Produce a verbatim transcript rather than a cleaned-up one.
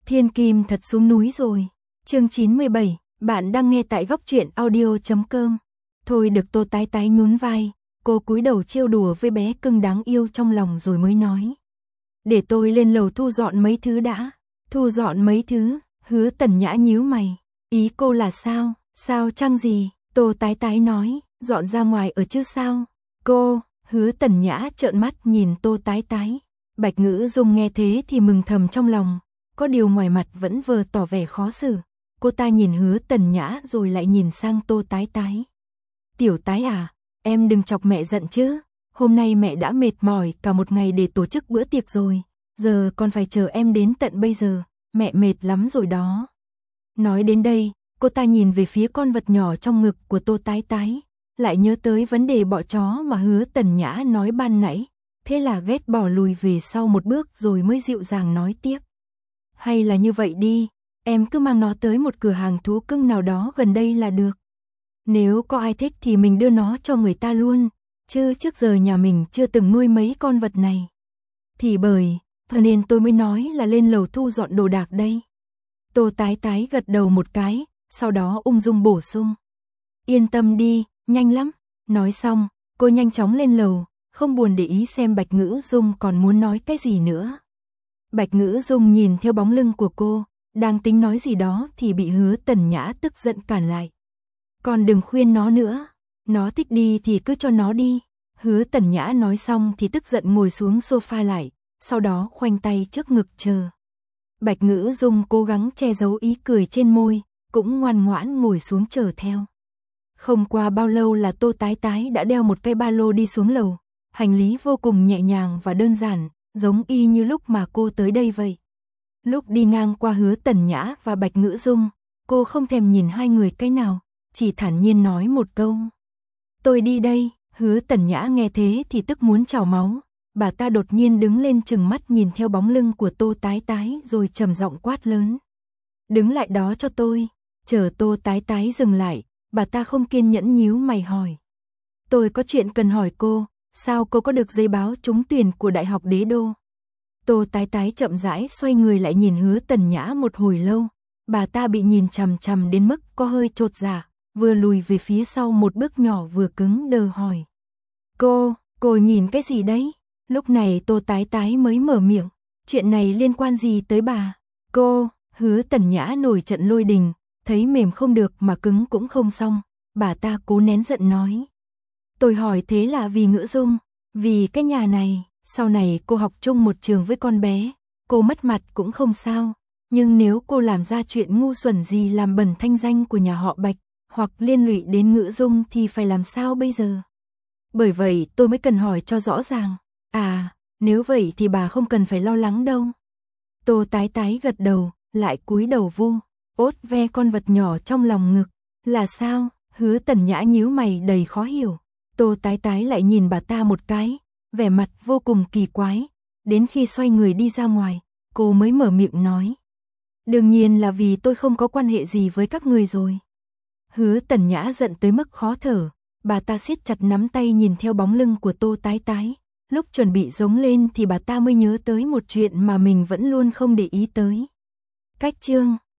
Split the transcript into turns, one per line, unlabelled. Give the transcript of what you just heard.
Thiên Kim thật xuống núi rồi. Chương chín mươi bảy, bạn đang nghe tại góc truyện audio chấm com. Thôi được, Tô Tái Tái nhún vai, cô cúi đầu trêu đùa với bé cưng đáng yêu trong lòng rồi mới nói. Để tôi lên lầu thu dọn mấy thứ đã. Thu dọn mấy thứ? Hứa Tần Nhã nhíu mày. Ý cô là sao? Sao chăng gì? Tô Tái Tái nói, dọn ra ngoài ở chứ sao? Cô, Hứa Tần Nhã trợn mắt nhìn Tô Tái Tái. Bạch Ngữ Dung nghe thế thì mừng thầm trong lòng, có điều ngoài mặt vẫn vờ tỏ vẻ khó xử. Cô ta nhìn Hứa Tần Nhã rồi lại nhìn sang Tô Tái Tái. Tiểu Tái à, em đừng chọc mẹ giận chứ. Hôm nay mẹ đã mệt mỏi cả một ngày để tổ chức bữa tiệc rồi, giờ còn phải chờ em đến tận bây giờ, mẹ mệt lắm rồi đó. Nói đến đây, cô ta nhìn về phía con vật nhỏ trong ngực của Tô Tái Tái, lại nhớ tới vấn đề bọ chó mà Hứa Tần Nhã nói ban nãy, thế là ghét bỏ lùi về sau một bước rồi mới dịu dàng nói tiếp. Hay là như vậy đi, em cứ mang nó tới một cửa hàng thú cưng nào đó gần đây là được. Nếu có ai thích thì mình đưa nó cho người ta luôn, chứ trước giờ nhà mình chưa từng nuôi mấy con vật này. Thì bởi, cho nên tôi mới nói là lên lầu thu dọn đồ đạc đây. Tô Tái Tái gật đầu một cái, sau đó ung dung bổ sung. Yên tâm đi, nhanh lắm. Nói xong, cô nhanh chóng lên lầu, không buồn để ý xem Bạch Ngữ Dung còn muốn nói cái gì nữa. Bạch Ngữ Dung nhìn theo bóng lưng của cô, đang tính nói gì đó thì bị Hứa Tần Nhã tức giận cản lại. Còn đừng khuyên nó nữa, nó thích đi thì cứ cho nó đi. Hứa Tần Nhã nói xong thì tức giận ngồi xuống sofa lại, sau đó khoanh tay trước ngực chờ. Bạch Ngữ Dung cố gắng che giấu ý cười trên môi, cũng ngoan ngoãn ngồi xuống chờ theo. Không qua bao lâu là Tô Tái Tái đã đeo một cái ba lô đi xuống lầu, hành lý vô cùng nhẹ nhàng và đơn giản, giống y như lúc mà cô tới đây vậy. Lúc đi ngang qua Hứa Tần Nhã và Bạch Ngữ Dung, cô không thèm nhìn hai người cái nào, chỉ thản nhiên nói một câu. Tôi đi đây. Hứa Tần Nhã nghe thế thì tức muốn trào máu, bà ta đột nhiên đứng lên trừng mắt nhìn theo bóng lưng của Tô Tái Tái rồi trầm giọng quát lớn. Đứng lại đó cho tôi. Chờ Tô Tái Tái dừng lại, bà ta không kiên nhẫn nhíu mày hỏi. Tôi có chuyện cần hỏi cô, sao cô có được giấy báo trúng tuyển của Đại học Đế Đô? Tô Tái Tái chậm rãi xoay người lại nhìn Hứa Tần Nhã một hồi lâu, bà ta bị nhìn chằm chằm đến mức có hơi chột dạ, vừa lùi về phía sau một bước nhỏ vừa cứng đờ hỏi. Cô, cô nhìn cái gì đấy? Lúc này Tô Tái Tái mới mở miệng, chuyện này liên quan gì tới bà? Cô, Hứa Tần Nhã nổi trận lôi đình, thấy mềm không được mà cứng cũng không xong, bà ta cố nén giận nói. Tôi hỏi thế là vì Ngữ Dung, vì cái nhà này, sau này cô học chung một trường với con bé, cô mất mặt cũng không sao, nhưng nếu cô làm ra chuyện ngu xuẩn gì làm bẩn thanh danh của nhà họ Bạch, hoặc liên lụy đến Ngữ Dung thì phải làm sao bây giờ? Bởi vậy tôi mới cần hỏi cho rõ ràng. À, nếu vậy thì bà không cần phải lo lắng đâu. Tô Tái Tái gật đầu, lại cúi đầu vu, ốt ve con vật nhỏ trong lòng ngực. Là sao? Hứa Tần Nhã nhíu mày đầy khó hiểu. Tô Tái Tái lại nhìn bà ta một cái, vẻ mặt vô cùng kỳ quái. Đến khi xoay người đi ra ngoài, cô mới mở miệng nói. Đương nhiên là vì tôi không có quan hệ gì với các người rồi. Hứa Tần Nhã giận tới mức khó thở, bà ta siết chặt nắm tay nhìn theo bóng lưng của Tô Tái Tái. Lúc chuẩn bị giống lên thì bà ta mới nhớ tới một chuyện mà mình vẫn luôn không để ý tới. Cách chương